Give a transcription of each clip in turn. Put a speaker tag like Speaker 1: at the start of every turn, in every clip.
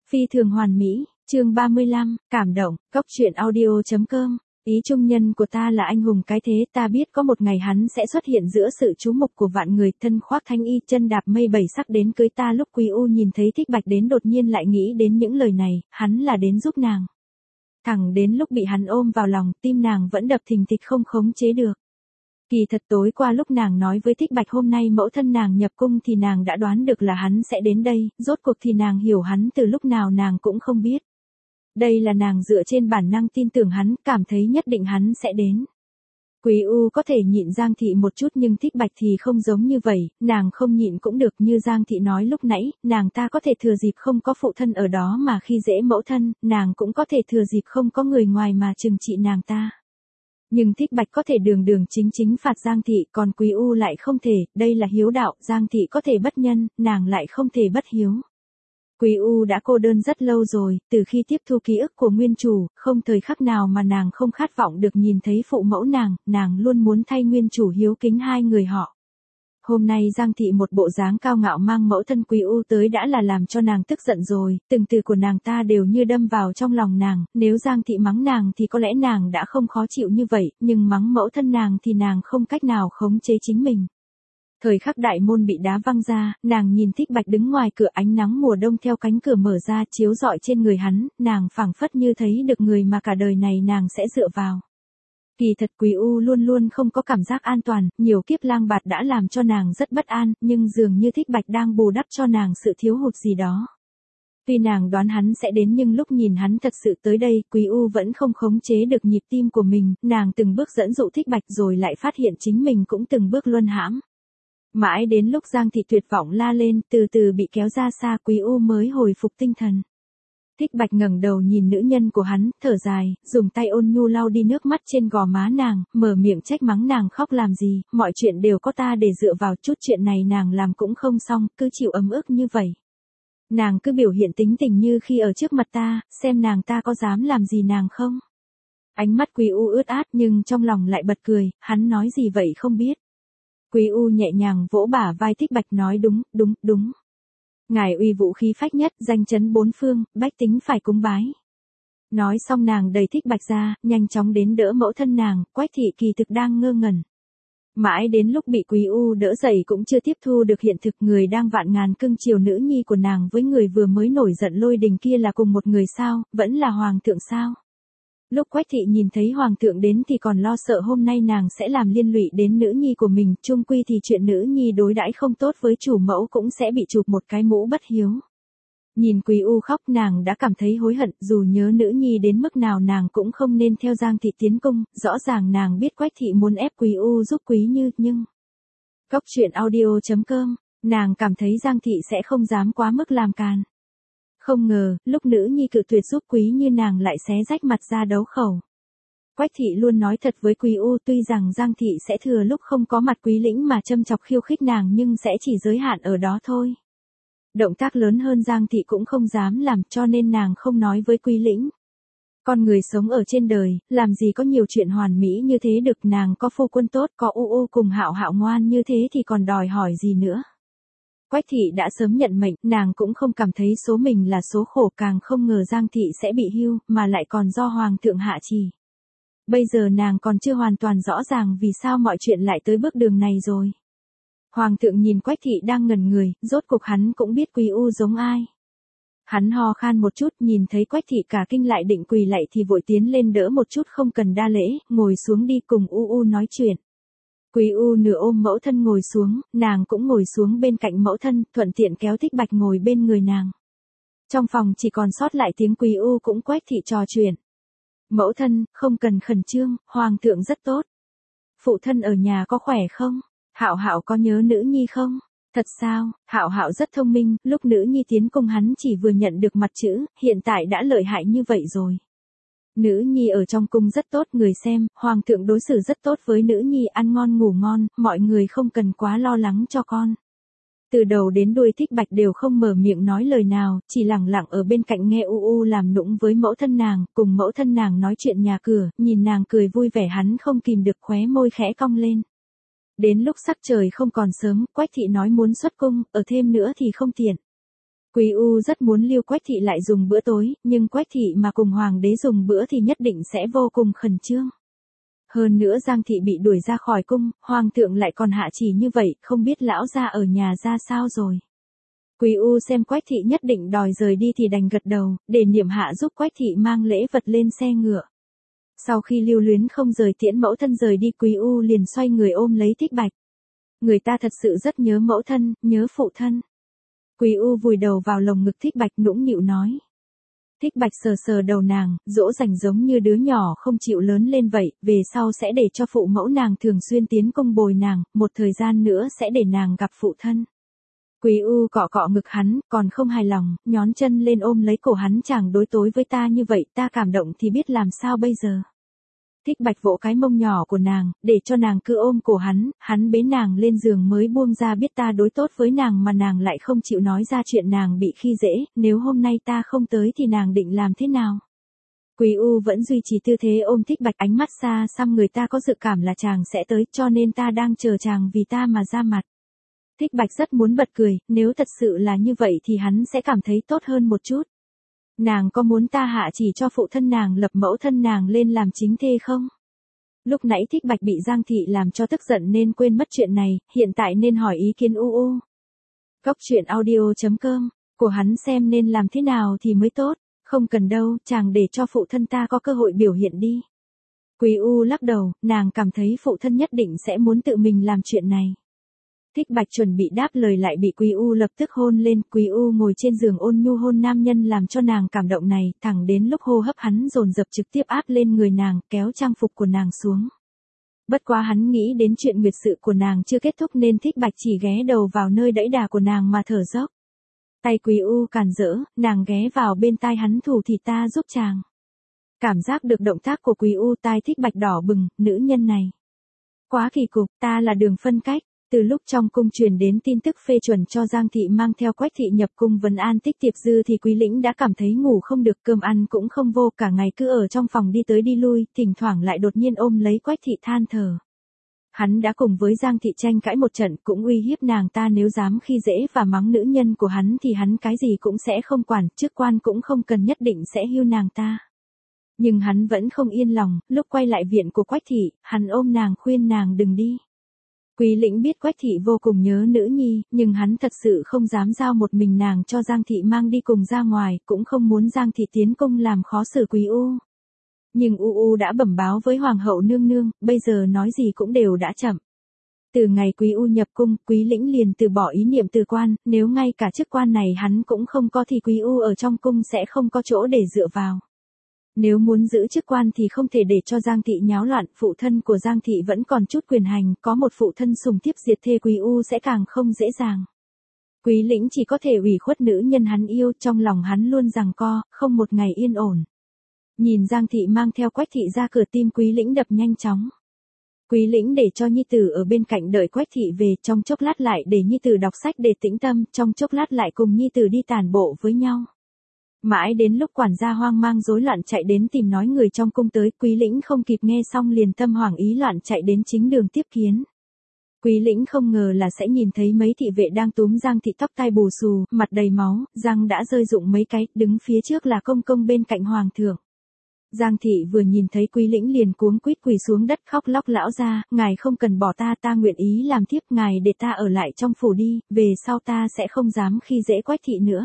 Speaker 1: Phi thường hoàn mỹ, chương 35, cảm động, cốc truyện audio.com. Ý trung nhân của ta là anh hùng cái thế, ta biết có một ngày hắn sẽ xuất hiện giữa sự chú mục của vạn người, thân khoác thanh y, chân đạp mây bảy sắc đến cưới ta. Lúc Quý U nhìn thấy Thích Bạch đến đột nhiên lại nghĩ đến những lời này, hắn là đến giúp nàng. Thẳng đến lúc bị hắn ôm vào lòng, tim nàng vẫn đập thình thịch không khống chế được. Kỳ thật tối qua lúc nàng nói với Thích Bạch hôm nay mẫu thân nàng nhập cung thì nàng đã đoán được là hắn sẽ đến đây, rốt cuộc thì nàng hiểu hắn từ lúc nào nàng cũng không biết. Đây là nàng dựa trên bản năng tin tưởng hắn, cảm thấy nhất định hắn sẽ đến. Quý U có thể nhịn Giang Thị một chút nhưng Thích Bạch thì không giống như vậy, nàng không nhịn cũng được, như Giang Thị nói lúc nãy, nàng ta có thể thừa dịp không có phụ thân ở đó mà khi dễ mẫu thân, nàng cũng có thể thừa dịp không có người ngoài mà trừng trị nàng ta. Nhưng Thích Bạch có thể đường đường chính chính phạt Giang Thị, còn Quý U lại không thể, đây là hiếu đạo, Giang Thị có thể bất nhân, nàng lại không thể bất hiếu. Quý U đã cô đơn rất lâu rồi, từ khi tiếp thu ký ức của nguyên chủ, không thời khắc nào mà nàng không khát vọng được nhìn thấy phụ mẫu nàng luôn muốn thay nguyên chủ hiếu kính hai người họ. Hôm nay Giang Thị một bộ dáng cao ngạo mang mẫu thân Quý U tới đã là làm cho nàng tức giận rồi, từng từ của nàng ta đều như đâm vào trong lòng nàng, nếu Giang Thị mắng nàng thì có lẽ nàng đã không khó chịu như vậy, nhưng mắng mẫu thân nàng thì nàng không cách nào khống chế chính mình. Thời khắc đại môn bị đá văng ra, nàng nhìn Thích Bạch đứng ngoài cửa, ánh nắng mùa đông theo cánh cửa mở ra chiếu rọi trên người hắn, nàng phảng phất như thấy được người mà cả đời này nàng sẽ dựa vào. Kỳ thật Quý U luôn luôn không có cảm giác an toàn, nhiều kiếp lang bạt đã làm cho nàng rất bất an, nhưng dường như Thích Bạch đang bù đắp cho nàng sự thiếu hụt gì đó. Tuy nàng đoán hắn sẽ đến nhưng lúc nhìn hắn thật sự tới đây, Quý U vẫn không khống chế được nhịp tim của mình, nàng từng bước dẫn dụ Thích Bạch rồi lại phát hiện chính mình cũng từng bước luân hãm. Mãi đến lúc Giang Thị tuyệt vọng la lên, từ từ bị kéo ra xa, Quý U mới hồi phục tinh thần. Thích Bạch ngẩng đầu nhìn nữ nhân của hắn, thở dài, dùng tay ôn nhu lau đi nước mắt trên gò má nàng, mở miệng trách mắng nàng khóc làm gì, mọi chuyện đều có ta để dựa vào, chút chuyện này nàng làm cũng không xong, cứ chịu ấm ức như vậy. Nàng cứ biểu hiện tính tình như khi ở trước mặt ta, xem nàng ta có dám làm gì nàng không. Ánh mắt Quý U ướt át nhưng trong lòng lại bật cười, hắn nói gì vậy không biết. Quý U nhẹ nhàng vỗ bả vai Thích Bạch nói đúng. Ngài uy vũ khí phách nhất, danh chấn bốn phương, bách tính phải cúng bái. Nói xong nàng đẩy Thích Bạch ra, nhanh chóng đến đỡ mẫu thân nàng, Quách Thị kỳ thực đang ngơ ngẩn. Mãi đến lúc bị Quý U đỡ dậy cũng chưa tiếp thu được hiện thực, người đang vạn ngàn cưng chiều nữ nhi của nàng với người vừa mới nổi giận lôi đình kia là cùng một người sao, vẫn là hoàng thượng sao. Lúc Quách Thị nhìn thấy hoàng thượng đến thì còn lo sợ hôm nay nàng sẽ làm liên lụy đến nữ nhi của mình, chung quy thì chuyện nữ nhi đối đãi không tốt với chủ mẫu cũng sẽ bị chụp một cái mũ bất hiếu. Nhìn Quý U khóc nàng đã cảm thấy hối hận, dù nhớ nữ nhi đến mức nào nàng cũng không nên theo Giang Thị tiến cung, rõ ràng nàng biết Quách Thị muốn ép Quý U giúp Quý Như, nhưng... Cốc truyện audio.com, nàng cảm thấy Giang Thị sẽ không dám quá mức làm càn. Không ngờ, lúc nữ nhi cự tuyệt giúp Quý Như nàng lại xé rách mặt ra đấu khẩu. Quách Thị luôn nói thật với Quý U, tuy rằng Giang Thị sẽ thừa lúc không có mặt Quý Lĩnh mà châm chọc khiêu khích nàng nhưng sẽ chỉ giới hạn ở đó thôi. Động tác lớn hơn Giang Thị cũng không dám làm cho nên nàng không nói với Quý Lĩnh. Con người sống ở trên đời, làm gì có nhiều chuyện hoàn mỹ như thế được, nàng có phu quân tốt, có U cùng Hạo Hạo ngoan như thế thì còn đòi hỏi gì nữa. Quách Thị đã sớm nhận mệnh, nàng cũng không cảm thấy số mình là số khổ, càng không ngờ Giang Thị sẽ bị hưu, mà lại còn do Hoàng thượng hạ chỉ. Bây giờ nàng còn chưa hoàn toàn rõ ràng vì sao mọi chuyện lại tới bước đường này rồi. Hoàng thượng nhìn Quách Thị đang ngẩn người, rốt cuộc hắn cũng biết Quý U giống ai. Hắn ho khan một chút, nhìn thấy Quách Thị cả kinh lại định quỳ lạy thì vội tiến lên đỡ một chút, không cần đa lễ, ngồi xuống đi cùng U nói chuyện. Quý U nửa ôm mẫu thân ngồi xuống, nàng cũng ngồi xuống bên cạnh mẫu thân, thuận tiện kéo Thích Bạch ngồi bên người nàng. Trong phòng chỉ còn sót lại tiếng Quý U cũng Quách Thị trò chuyện. Mẫu thân, không cần khẩn trương, hoàng thượng rất tốt. Phụ thân ở nhà có khỏe không? Hạo Hạo có nhớ nữ nhi không? Thật sao? Hạo Hạo rất thông minh, lúc nữ nhi tiến cung hắn chỉ vừa nhận được mặt chữ, hiện tại đã lợi hại như vậy rồi. Nữ nhi ở trong cung rất tốt, người xem, hoàng thượng đối xử rất tốt với nữ nhi, ăn ngon ngủ ngon, mọi người không cần quá lo lắng cho con. Từ đầu đến đuôi Thích Bạch đều không mở miệng nói lời nào, chỉ lặng lặng ở bên cạnh nghe U làm nũng với mẫu thân nàng, cùng mẫu thân nàng nói chuyện nhà cửa, nhìn nàng cười vui vẻ hắn không kìm được khóe môi khẽ cong lên. Đến lúc sắc trời không còn sớm, Quách Thị nói muốn xuất cung, ở thêm nữa thì không tiện. Quý U rất muốn lưu Quách thị lại dùng bữa tối, nhưng Quách thị mà cùng hoàng đế dùng bữa thì nhất định sẽ vô cùng khẩn trương. Hơn nữa Giang thị bị đuổi ra khỏi cung, hoàng thượng lại còn hạ chỉ như vậy, không biết lão gia ở nhà ra sao rồi. Quý U xem Quách thị nhất định đòi rời đi thì đành gật đầu, để Niệm Hạ giúp Quách thị mang lễ vật lên xe ngựa. Sau khi lưu luyến không rời tiễn mẫu thân rời đi, Quý U liền xoay người ôm lấy Thích Bạch. Người ta thật sự rất nhớ mẫu thân, nhớ phụ thân. Quý U vùi đầu vào lồng ngực Thích Bạch nũng nịu nói. Thích Bạch sờ sờ đầu nàng, dỗ dành giống như đứa nhỏ không chịu lớn lên vậy, về sau sẽ để cho phụ mẫu nàng thường xuyên tiến công bồi nàng, một thời gian nữa sẽ để nàng gặp phụ thân. Quý U cọ cọ ngực hắn, còn không hài lòng, nhón chân lên ôm lấy cổ hắn, chàng đối tối với ta như vậy, ta cảm động thì biết làm sao bây giờ. Thích Bạch vỗ cái mông nhỏ của nàng, để cho nàng cứ ôm cổ hắn bế nàng lên giường mới buông ra, biết ta đối tốt với nàng mà nàng lại không chịu nói ra chuyện nàng bị khi dễ, nếu hôm nay ta không tới thì nàng định làm thế nào. Quý U vẫn duy trì tư thế ôm Thích Bạch, ánh mắt xa xăm, người ta có dự cảm là chàng sẽ tới, cho nên ta đang chờ chàng vì ta mà ra mặt. Thích Bạch rất muốn bật cười, nếu thật sự là như vậy thì hắn sẽ cảm thấy tốt hơn một chút. Nàng có muốn ta hạ chỉ cho phụ thân nàng lập mẫu thân nàng lên làm chính thê không? Lúc nãy Thích Bạch bị Giang thị làm cho tức giận nên quên mất chuyện này, hiện tại nên hỏi ý kiến UU. Cóc truyện audio.com, của hắn xem nên làm thế nào thì mới tốt, không cần đâu, chàng để cho phụ thân ta có cơ hội biểu hiện đi. Quý U lắc đầu, nàng cảm thấy phụ thân nhất định sẽ muốn tự mình làm chuyện này. Thích Bạch chuẩn bị đáp lời lại bị Quý U lập tức hôn lên, Quý U ngồi trên giường ôn nhu hôn nam nhân làm cho nàng cảm động này, thẳng đến lúc hô hấp hắn dồn dập trực tiếp áp lên người nàng, kéo trang phục của nàng xuống. Bất quá hắn nghĩ đến chuyện nguyệt sự của nàng chưa kết thúc nên Thích Bạch chỉ ghé đầu vào nơi đẫy đà của nàng mà thở dốc. Tay Quý U càn rỡ, nàng ghé vào bên tai hắn, thủ thì ta giúp chàng. Cảm giác được động tác của Quý U, tai Thích Bạch đỏ bừng, nữ nhân này. Quá kỳ cục, ta là đường phân cách. Từ lúc trong cung truyền đến tin tức phê chuẩn cho Giang thị mang theo Quách thị nhập cung vấn an Tích Tiệp Dư thì Quý Lĩnh đã cảm thấy ngủ không được, cơm ăn cũng không vô, cả ngày cứ ở trong phòng đi tới đi lui, thỉnh thoảng lại đột nhiên ôm lấy Quách thị than thở. Hắn đã cùng với Giang thị tranh cãi một trận, cũng uy hiếp nàng ta nếu dám khi dễ và mắng nữ nhân của hắn thì hắn cái gì cũng sẽ không quản, chức quan cũng không cần nhất định sẽ hưu nàng ta. Nhưng hắn vẫn không yên lòng, lúc quay lại viện của Quách thị, hắn ôm nàng khuyên nàng đừng đi. Quý Lĩnh biết Quách thị vô cùng nhớ nữ nhi, nhưng hắn thật sự không dám giao một mình nàng cho Giang thị mang đi cùng ra ngoài, cũng không muốn Giang thị tiến công làm khó xử Quý U. Nhưng UU đã bẩm báo với Hoàng hậu nương nương, bây giờ nói gì cũng đều đã chậm. Từ ngày Quý U nhập cung, Quý Lĩnh liền từ bỏ ý niệm từ quan, nếu ngay cả chức quan này hắn cũng không có thì Quý U ở trong cung sẽ không có chỗ để dựa vào. Nếu muốn giữ chức quan thì không thể để cho Giang thị nháo loạn, phụ thân của Giang thị vẫn còn chút quyền hành, có một phụ thân sùng thiếp diệt thê Quý U sẽ càng không dễ dàng. Quý Lĩnh chỉ có thể ủy khuất nữ nhân hắn yêu, trong lòng hắn luôn giằng co, không một ngày yên ổn. Nhìn Giang thị mang theo Quách thị ra cửa, tim Quý Lĩnh đập nhanh chóng. Quý Lĩnh để cho nhi tử ở bên cạnh đợi Quách thị về, trong chốc lát lại để nhi tử đọc sách để tĩnh tâm, trong chốc lát lại cùng nhi tử đi tản bộ với nhau. Mãi đến lúc quản gia hoang mang rối loạn chạy đến tìm nói người trong cung tới, Quý Lĩnh không kịp nghe xong liền tâm hoảng ý loạn chạy đến chính đường tiếp kiến. Quý Lĩnh không ngờ là sẽ nhìn thấy mấy thị vệ đang túm Giang thị tóc tai bù xù, mặt đầy máu, răng đã rơi rụng mấy cái, đứng phía trước là công công bên cạnh hoàng thượng. Giang thị vừa nhìn thấy Quý Lĩnh liền cuống quýt quỳ xuống đất khóc lóc, lão gia, ngài không cần bỏ ta, ta nguyện ý làm thiếp, ngài để ta ở lại trong phủ đi, về sau ta sẽ không dám khi dễ Quách thị nữa.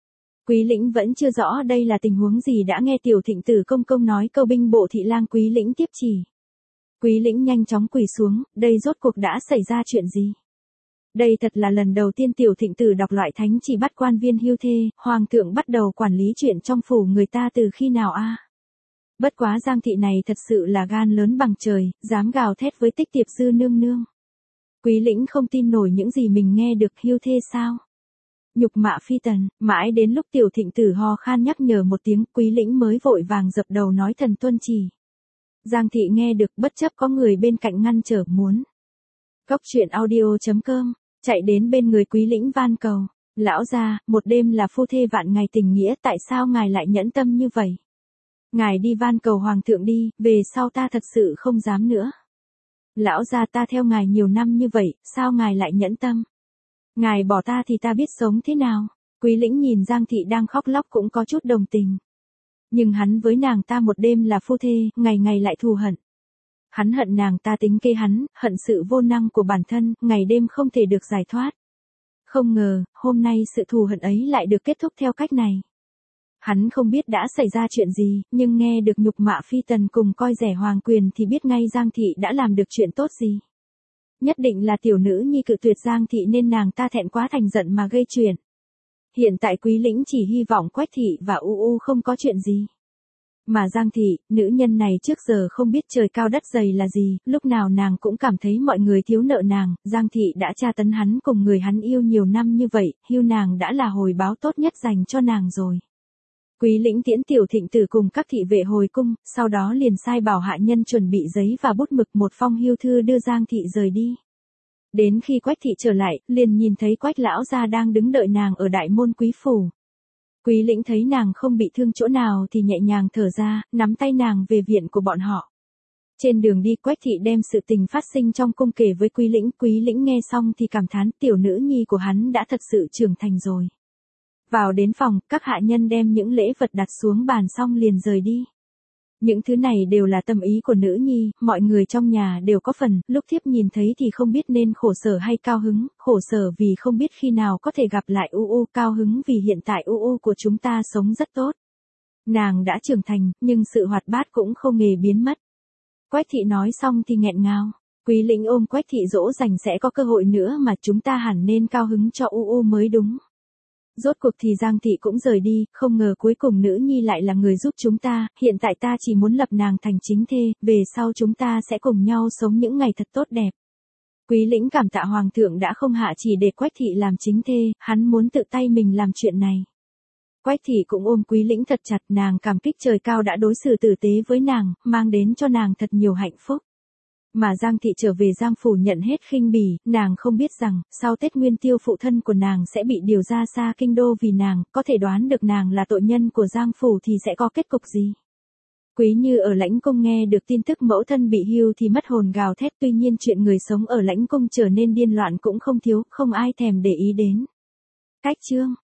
Speaker 1: Quý Lĩnh vẫn chưa rõ đây là tình huống gì đã nghe Tiểu Thịnh Tử công công nói câu binh bộ thị lang, Quý Lĩnh tiếp chỉ. Quý Lĩnh nhanh chóng quỳ xuống, đây rốt cuộc đã xảy ra chuyện gì? Đây thật là lần đầu tiên Tiểu Thịnh Tử đọc loại thánh chỉ bắt quan viên hưu thê, hoàng thượng bắt đầu quản lý chuyện trong phủ người ta từ khi nào a? Bất quá Giang thị này thật sự là gan lớn bằng trời, dám gào thét với Tích Tiệp Dư nương nương. Quý Lĩnh không tin nổi những gì mình nghe được, hưu thê sao? Nhục mạ phi tần, mãi đến lúc Tiểu Thịnh Tử ho khan nhắc nhở một tiếng, Quý Lĩnh mới vội vàng dập đầu nói thần tuân chỉ. Giang thị nghe được bất chấp có người bên cạnh ngăn trở, muốn. Cóc truyện audio.com, chạy đến bên người Quý Lĩnh van cầu, lão gia, một đêm là phu thê vạn ngày tình nghĩa, tại sao ngài lại nhẫn tâm như vậy? Ngài đi van cầu hoàng thượng đi, về sau ta thật sự không dám nữa. Lão gia, ta theo ngài nhiều năm như vậy, sao ngài lại nhẫn tâm? Ngài bỏ ta thì ta biết sống thế nào? Quý Lĩnh nhìn Giang Thị đang khóc lóc cũng có chút đồng tình. Nhưng hắn với nàng ta một đêm là phu thê, ngày ngày lại thù hận. Hắn hận nàng ta tính kế hắn, hận sự vô năng của bản thân, ngày đêm không thể được giải thoát. Không ngờ, hôm nay sự thù hận ấy lại được kết thúc theo cách này. Hắn không biết đã xảy ra chuyện gì, nhưng nghe được nhục mạ phi tần cùng coi rẻ hoàng quyền thì biết ngay Giang Thị đã làm được chuyện tốt gì. Nhất định là tiểu nữ nhi cự tuyệt Giang Thị nên nàng ta thẹn quá thành giận mà gây chuyện. Hiện tại Quý Lĩnh chỉ hy vọng Quách Thị và U không có chuyện gì. Mà Giang Thị, nữ nhân này trước giờ không biết trời cao đất dày là gì, lúc nào nàng cũng cảm thấy mọi người thiếu nợ nàng, Giang Thị đã tra tấn hắn cùng người hắn yêu nhiều năm như vậy, hưu nàng đã là hồi báo tốt nhất dành cho nàng rồi. Quý Lĩnh tiễn Tiểu Thịnh Tử cùng các thị vệ hồi cung, sau đó liền sai bảo hạ nhân chuẩn bị giấy và bút mực một phong hưu thư đưa Giang Thị rời đi. Đến khi Quách Thị trở lại, liền nhìn thấy Quách lão gia đang đứng đợi nàng ở đại môn quý phủ. Quý Lĩnh thấy nàng không bị thương chỗ nào thì nhẹ nhàng thở ra, nắm tay nàng về viện của bọn họ. Trên đường đi Quách Thị đem sự tình phát sinh trong cung kể với Quý Lĩnh nghe xong thì cảm thán tiểu nữ nhi của hắn đã thật sự trưởng thành rồi. Vào đến phòng, các hạ nhân đem những lễ vật đặt xuống bàn xong liền rời đi. Những thứ này đều là tâm ý của nữ nhi, mọi người trong nhà đều có phần, lúc thiếp nhìn thấy thì không biết nên khổ sở hay cao hứng, khổ sở vì không biết khi nào có thể gặp lại cao hứng vì hiện tại của chúng ta sống rất tốt. Nàng đã trưởng thành, nhưng sự hoạt bát cũng không hề biến mất. Quách Thị nói xong thì nghẹn ngào. Quý Lĩnh ôm Quách Thị dỗ dành sẽ có cơ hội nữa mà chúng ta hẳn nên cao hứng cho mới đúng. Rốt cuộc thì Giang Thị cũng rời đi, không ngờ cuối cùng nữ nhi lại là người giúp chúng ta, hiện tại ta chỉ muốn lập nàng thành chính thê, về sau chúng ta sẽ cùng nhau sống những ngày thật tốt đẹp. Quý Lĩnh cảm tạ Hoàng thượng đã không hạ chỉ để Quách Thị làm chính thê, hắn muốn tự tay mình làm chuyện này. Quách Thị cũng ôm Quý Lĩnh thật chặt, nàng cảm kích trời cao đã đối xử tử tế với nàng, mang đến cho nàng thật nhiều hạnh phúc. Mà Giang Thị trở về Giang phủ nhận hết khinh bỉ, nàng không biết rằng, sau Tết Nguyên Tiêu phụ thân của nàng sẽ bị điều ra xa kinh đô vì nàng, có thể đoán được nàng là tội nhân của Giang phủ thì sẽ có kết cục gì. Quý Như ở Lãnh Cung nghe được tin tức mẫu thân bị hưu thì mất hồn gào thét, tuy nhiên chuyện người sống ở Lãnh Cung trở nên điên loạn cũng không thiếu, không ai thèm để ý đến. Cách chương